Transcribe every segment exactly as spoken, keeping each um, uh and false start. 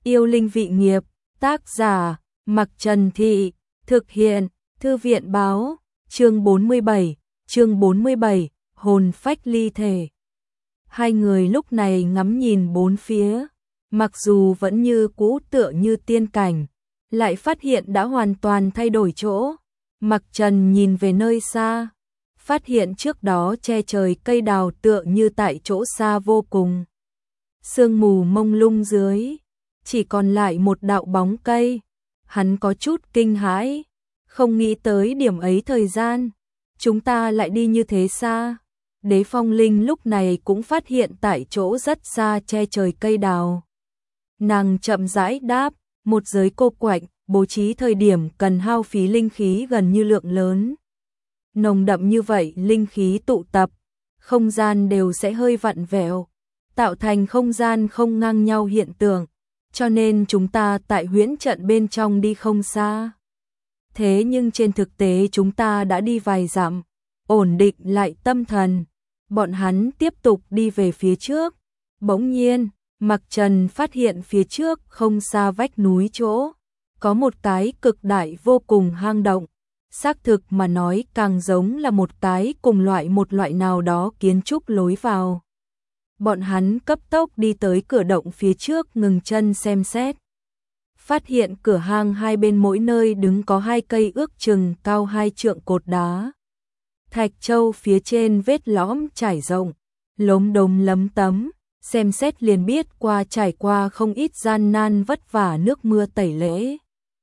Yêu linh vị nghiệp, tác giả, Mặc Trần Thị, thực hiện, Thư viện báo, chương bốn mươi bảy, chương bốn mươi bảy, hồn phách ly thể. Hai người lúc này ngắm nhìn bốn phía, mặc dù vẫn như cũ tựa như tiên cảnh, lại phát hiện đã hoàn toàn thay đổi chỗ. Mặc Trần nhìn về nơi xa, phát hiện trước đó che trời cây đào tựa như tại chỗ xa vô cùng. Sương mù mông lung dưới, chỉ còn lại một đạo bóng cây. Hắn có chút kinh hãi, không nghĩ tới điểm ấy thời gian, chúng ta lại đi như thế xa. Đế Phong Linh lúc này cũng phát hiện tại chỗ rất xa che trời cây đào. Nàng chậm rãi đáp, một giới cô quạnh, bố trí thời điểm cần hao phí linh khí gần như lượng lớn. Nồng đậm như vậy linh khí tụ tập, không gian đều sẽ hơi vặn vẹo, tạo thành không gian không ngang nhau hiện tượng, cho nên chúng ta tại huyễn trận bên trong đi không xa. Thế nhưng trên thực tế chúng ta đã đi vài dặm, ổn định lại tâm thần, bọn hắn tiếp tục đi về phía trước. Bỗng nhiên, Mặc Trần phát hiện phía trước không xa vách núi chỗ, có một cái cực đại vô cùng hang động. Xác thực mà nói càng giống là một cái cùng loại một loại nào đó kiến trúc lối vào. Bọn hắn cấp tốc đi tới cửa động phía trước ngừng chân xem xét. Phát hiện cửa hang hai bên mỗi nơi đứng có hai cây ước chừng cao hai trượng cột đá. Thạch châu phía trên vết lõm trải rộng, lốm đốm lấm tấm, xem xét liền biết qua trải qua không ít gian nan vất vả nước mưa tẩy lễ.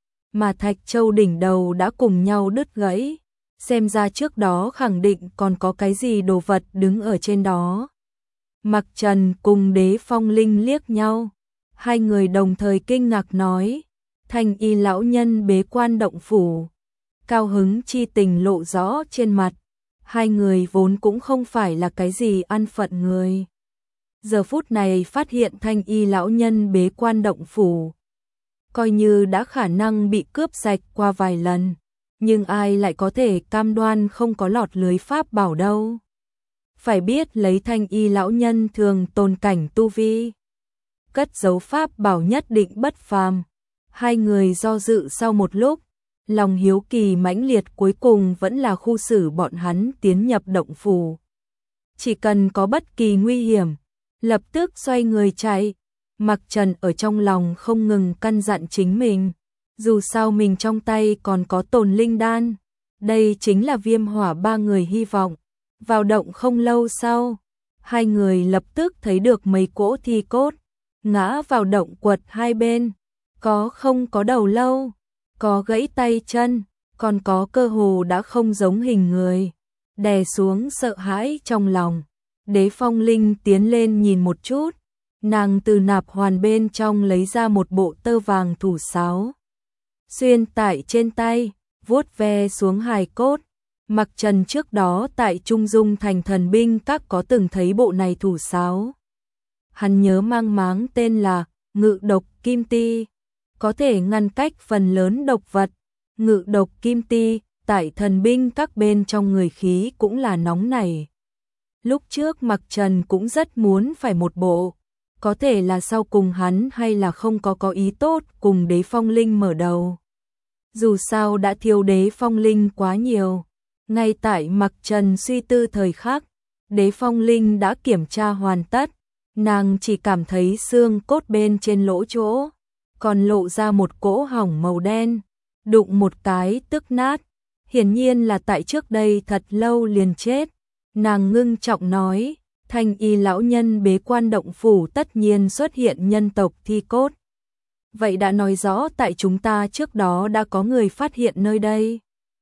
Mà thạch châu đỉnh đầu đã cùng nhau đứt gãy, xem ra trước đó khẳng định còn có cái gì đồ vật đứng ở trên đó. Mặc Trần cùng Đế Phong Linh liếc nhau, hai người đồng thời kinh ngạc nói, Thanh Y lão nhân bế quan động phủ. Cao hứng chi tình lộ rõ trên mặt, hai người vốn cũng không phải là cái gì ăn phận người. Giờ phút này phát hiện Thanh Y lão nhân bế quan động phủ, coi như đã khả năng bị cướp sạch qua vài lần, nhưng ai lại có thể cam đoan không có lọt lưới pháp bảo đâu. Phải biết lấy Thanh Y lão nhân thường tồn cảnh tu vi, cất giấu pháp bảo nhất định bất phàm. Hai người do dự sau một lúc, lòng hiếu kỳ mãnh liệt cuối cùng vẫn là khu xử bọn hắn tiến nhập động phủ. Chỉ cần có bất kỳ nguy hiểm, lập tức xoay người chạy. Mặc Trần ở trong lòng không ngừng căn dặn chính mình, dù sao mình trong tay còn có tồn linh đan, đây chính là viêm hỏa ba người hy vọng. Vào động không lâu sau, hai người lập tức thấy được mấy cỗ thi cốt, ngã vào động quật hai bên, có không có đầu lâu, có gãy tay chân, còn có cơ hồ đã không giống hình người. Đè xuống sợ hãi trong lòng, Đế Phong Linh tiến lên nhìn một chút, nàng từ nạp hoàn bên trong lấy ra một bộ tơ vàng thủ sáo, xuyên tại trên tay, vuốt ve xuống hài cốt. Mặc Trần trước đó tại Trung Dung thành thần binh các có từng thấy bộ này thủ sáo. Hắn nhớ mang máng tên là Ngự độc kim ti, có thể ngăn cách phần lớn độc vật. Ngự độc kim ti tại thần binh các bên trong người khí cũng là nóng nảy. Lúc trước Mặc Trần cũng rất muốn phải một bộ, có thể là sau cùng hắn hay là không có có ý tốt cùng Đế Phong Linh mở đầu. Dù sao đã thiếu Đế Phong Linh quá nhiều. Ngay tại Mặc Trần suy tư thời khắc, Đế Phong Linh đã kiểm tra hoàn tất, nàng chỉ cảm thấy xương cốt bên trên lỗ chỗ, còn lộ ra một cỗ hỏng màu đen, đụng một cái tức nát, hiển nhiên là tại trước đây thật lâu liền chết. Nàng ngưng trọng nói, Thanh Y lão nhân bế quan động phủ tất nhiên xuất hiện nhân tộc thi cốt. Vậy đã nói rõ tại chúng ta trước đó đã có người phát hiện nơi đây.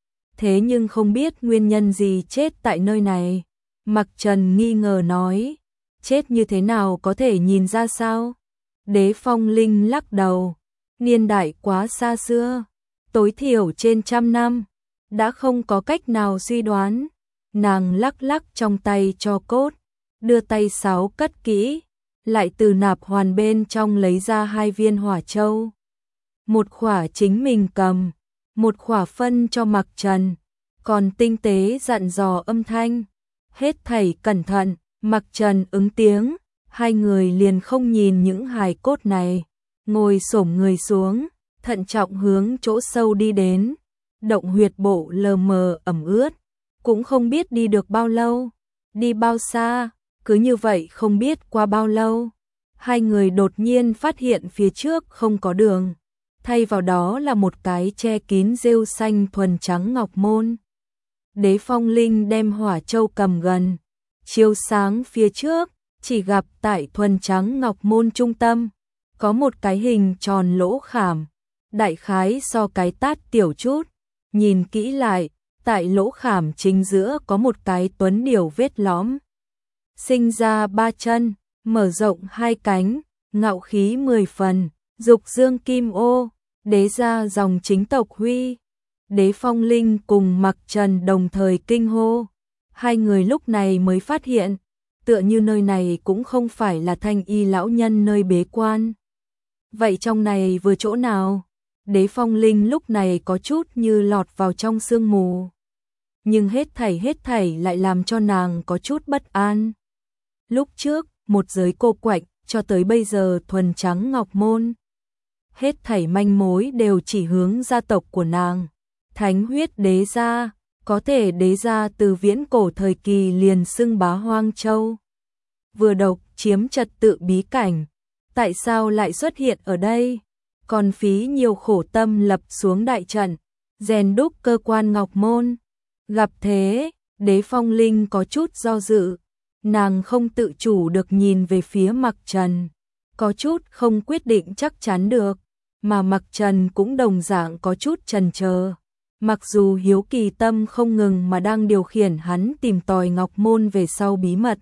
Thế nhưng không biết nguyên nhân gì chết tại nơi này. Mặc Trần nghi ngờ nói, chết như thế nào có thể nhìn ra sao? Đế Phong Linh lắc đầu, niên đại quá xa xưa, tối thiểu trên trăm năm, đã không có cách nào suy đoán. Nàng lắc lắc trong tay cho cốt, đưa tay sáo cất kỹ, lại từ nạp hoàn bên trong lấy ra hai viên hỏa châu. Một khỏa chính mình cầm, một khỏa phân cho Mặc Trần, còn tinh tế dặn dò âm thanh, hết thảy cẩn thận. Mặc Trần ứng tiếng, hai người liền không nhìn những hài cốt này, ngồi xổm người xuống, thận trọng hướng chỗ sâu đi đến. Động huyệt bộ lờ mờ ẩm ướt, cũng không biết đi được bao lâu, đi bao xa, cứ như vậy không biết qua bao lâu. Hai người đột nhiên phát hiện phía trước không có đường, thay vào đó là một cái che kín rêu xanh thuần trắng ngọc môn. Đế Phong Linh đem hỏa châu cầm gần, chiếu sáng phía trước, chỉ gặp tại thuần trắng ngọc môn trung tâm, có một cái hình tròn lỗ khảm, đại khái so cái tát tiểu chút. Nhìn kỹ lại, tại lỗ khảm chính giữa có một cái tuấn điểu vết lõm. Sinh ra ba chân, mở rộng hai cánh, ngạo khí mười phần, dục dương kim ô, đế gia dòng chính tộc Huy. Đế Phong Linh cùng Mặc Trần đồng thời kinh hô. Hai người lúc này mới phát hiện, tựa như nơi này cũng không phải là Thanh Y lão nhân nơi bế quan. Vậy trong này vừa chỗ nào? Đế Phong Linh lúc này có chút như lọt vào trong sương mù. Nhưng hết thảy hết thảy lại làm cho nàng có chút bất an. Lúc trước, một giới cô quạnh, cho tới bây giờ thuần trắng ngọc môn. Hết thảy manh mối đều chỉ hướng gia tộc của nàng. Thánh huyết đế gia, có thể đế gia từ viễn cổ thời kỳ liền xưng bá Hoang Châu. Vừa độc chiếm trật tự bí cảnh, tại sao lại xuất hiện ở đây? Còn phí nhiều khổ tâm lập xuống đại trận, rèn đúc cơ quan ngọc môn. Gặp thế, Đế Phong Linh có chút do dự, nàng không tự chủ được nhìn về phía Mặc Trần, có chút không quyết định chắc chắn được, mà Mặc Trần cũng đồng dạng có chút chần chờ. Mặc dù hiếu kỳ tâm không ngừng mà đang điều khiển hắn tìm tòi ngọc môn về sau bí mật.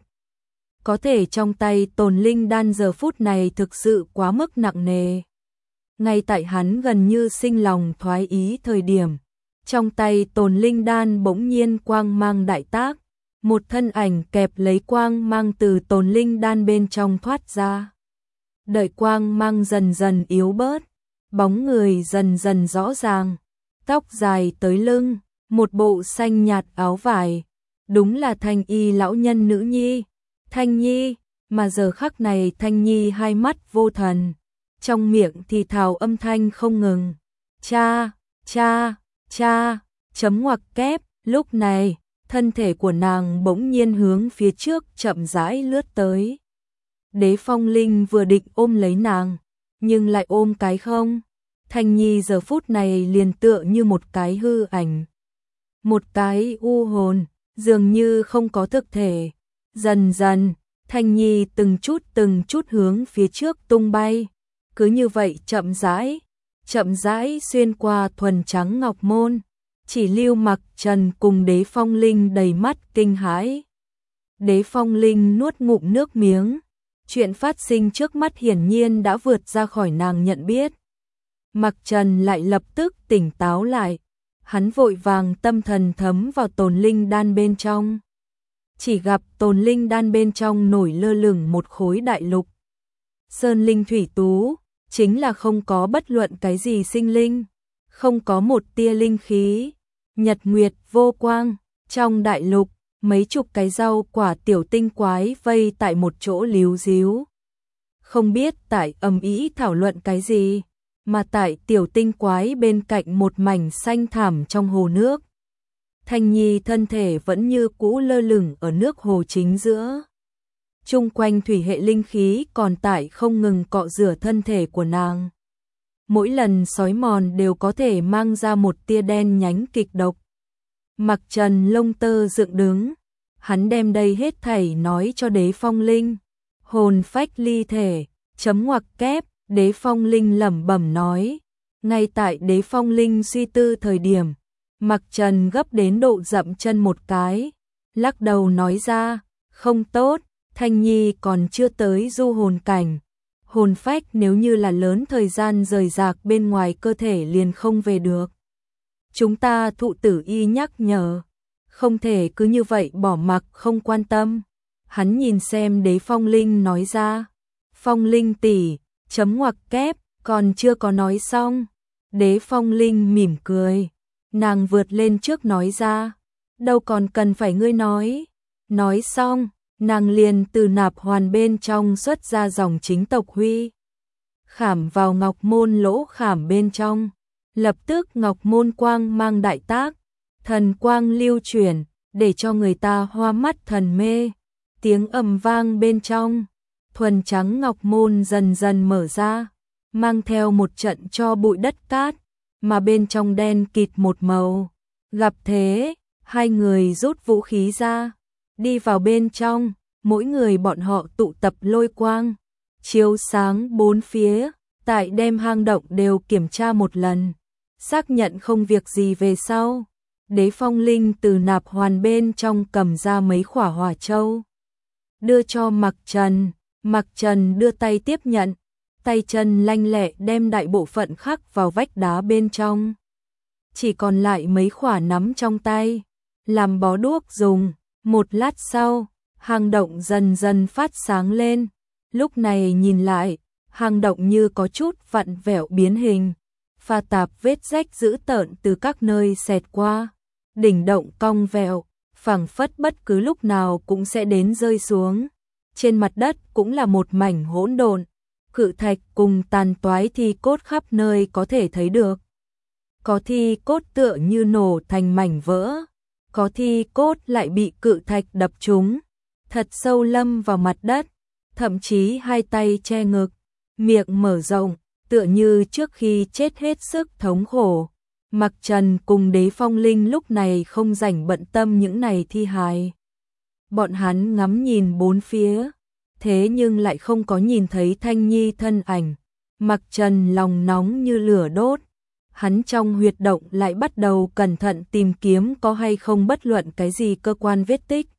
Có thể trong tay Tồn Linh đan giờ phút này thực sự quá mức nặng nề. Ngay tại hắn gần như sinh lòng thoái ý thời điểm, trong tay Tồn Linh đan bỗng nhiên quang mang đại tác, một thân ảnh kẹp lấy quang mang từ Tồn Linh đan bên trong thoát ra. Đợi quang mang dần dần yếu bớt, bóng người dần dần rõ ràng, tóc dài tới lưng, một bộ xanh nhạt áo vải, đúng là Thanh Y lão nhân nữ nhi, Thanh Nhi, mà giờ khắc này Thanh Nhi hai mắt vô thần, trong miệng thì thào âm thanh không ngừng. Cha, cha, cha, chấm ngoặc kép, lúc này, thân thể của nàng bỗng nhiên hướng phía trước chậm rãi lướt tới. Đế Phong Linh vừa định ôm lấy nàng, nhưng lại ôm cái không. Thanh Nhi giờ phút này liền tựa như một cái hư ảnh. Một cái u hồn, dường như không có thực thể. Dần dần, Thanh Nhi từng chút từng chút hướng phía trước tung bay. Cứ như vậy chậm rãi, chậm rãi xuyên qua thuần trắng ngọc môn. Chỉ lưu Mặc Trần cùng Đế Phong Linh đầy mắt kinh hãi. Đế Phong Linh nuốt ngụm nước miếng. Chuyện phát sinh trước mắt hiển nhiên đã vượt ra khỏi nàng nhận biết. Mặc Trần lại lập tức tỉnh táo lại. Hắn vội vàng tâm thần thấm vào Tồn Linh đan bên trong. Chỉ gặp Tồn Linh đan bên trong nổi lơ lửng một khối đại lục. Sơn linh thủy tú, chính là không có bất luận cái gì sinh linh, không có một tia linh khí, nhật nguyệt vô quang, trong đại lục, mấy chục cái rau quả tiểu tinh quái vây tại một chỗ líu díu. Không biết tại ầm ĩ thảo luận cái gì, mà tại tiểu tinh quái bên cạnh một mảnh xanh thảm trong hồ nước. Thanh Nhi thân thể vẫn như cũ lơ lửng ở nước hồ chính giữa. Chung quanh thủy hệ linh khí còn tại không ngừng cọ rửa thân thể của nàng. Mỗi lần sói mòn đều có thể mang ra một tia đen nhánh kịch độc. Mặc Trần lông tơ dựng đứng, hắn đem đây hết thảy nói cho Đế Phong Linh. Hồn phách ly thể, chấm ngoặc kép, Đế Phong Linh lẩm bẩm nói. Ngay tại Đế Phong Linh suy tư thời điểm, Mặc Trần gấp đến độ dậm chân một cái, lắc đầu nói ra, không tốt, Thanh Nhi còn chưa tới du hồn cảnh. Hồn phách nếu như là lớn thời gian rời rạc bên ngoài cơ thể liền không về được. Chúng ta thụ tử y nhắc nhở, không thể cứ như vậy bỏ mặc không quan tâm. Hắn nhìn xem Đế Phong Linh nói ra, Phong Linh tỷ, chấm ngoặc kép, còn chưa có nói xong. Đế Phong Linh mỉm cười, nàng vượt lên trước nói ra, đâu còn cần phải ngươi nói. Nói xong, nàng liền từ nạp hoàn bên trong xuất ra dòng chính tộc Huy. khảm vào ngọc môn lỗ khảm bên trong. Lập tức ngọc môn quang mang đại tác, thần quang lưu chuyển, để cho người ta hoa mắt thần mê. Tiếng ầm vang bên trong, thuần trắng ngọc môn dần dần mở ra, mang theo một trận cho bụi đất cát, mà bên trong đen kịt một màu. Gặp thế, hai người rút vũ khí ra, đi vào bên trong, mỗi người bọn họ tụ tập lôi quang, chiếu sáng bốn phía, tại đem hang động đều kiểm tra một lần, xác nhận không việc gì về sau. Đế Phong Linh từ nạp hoàn bên trong cầm ra mấy khỏa hỏa châu, đưa cho Mặc Trần. Mặc Trần đưa tay tiếp nhận, tay chân lanh lẹ đem đại bộ phận khắc vào vách đá bên trong. Chỉ còn lại mấy khỏa nắm trong tay, làm bó đuốc dùng. Một lát sau, hang động dần dần phát sáng lên. Lúc này nhìn lại, hang động như có chút vặn vẹo biến hình, pha tạp vết rách dữ tợn từ các nơi xẹt qua. Đỉnh động cong vẹo, phảng phất bất cứ lúc nào cũng sẽ đến rơi xuống. Trên mặt đất cũng là một mảnh hỗn độn, cự thạch cùng tàn toái thi cốt khắp nơi có thể thấy được. Có thi cốt tựa như nổ thành mảnh vỡ, có thi cốt lại bị cự thạch đập trúng, thật sâu lâm vào mặt đất, thậm chí hai tay che ngực, miệng mở rộng, tựa như trước khi chết hết sức thống khổ. Mặc Trần cùng Đế Phong Linh lúc này không rảnh bận tâm những này thi hài. Bọn hắn ngắm nhìn bốn phía, thế nhưng lại không có nhìn thấy Thanh Nhi thân ảnh. Mặc Trần lòng nóng như lửa đốt, hắn trong huyệt động lại bắt đầu cẩn thận tìm kiếm có hay không bất luận cái gì cơ quan vết tích.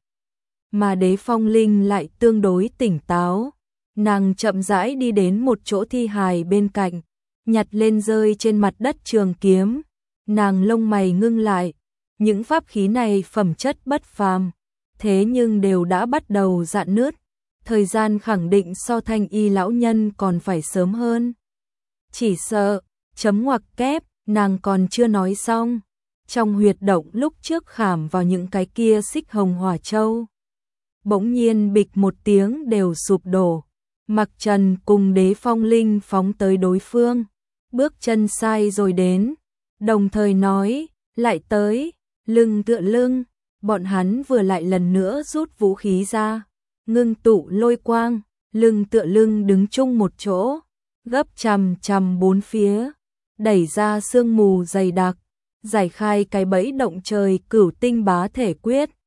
Mà Đế Phong Linh lại tương đối tỉnh táo, nàng chậm rãi đi đến một chỗ thi hài bên cạnh, nhặt lên rơi trên mặt đất trường kiếm. Nàng lông mày ngưng lại, những pháp khí này phẩm chất bất phàm, thế nhưng đều đã bắt đầu rạn nứt, thời gian khẳng định so Thanh Y lão nhân còn phải sớm hơn. Chỉ sợ, chấm ngoặc kép, nàng còn chưa nói xong, trong huyệt động lúc trước khảm vào những cái kia xích hồng hỏa châu. Bỗng nhiên bịch một tiếng đều sụp đổ, Mặc Trần cùng Đế Phong Linh phóng tới đối phương, bước chân sai rồi đến. Đồng thời nói, lại tới, lưng tựa lưng, bọn hắn vừa lại lần nữa rút vũ khí ra, ngưng tụ lôi quang, lưng tựa lưng đứng chung một chỗ, gấp chằm chằm bốn phía, đẩy ra sương mù dày đặc, giải khai cái bẫy động trời cửu tinh bá thể quyết.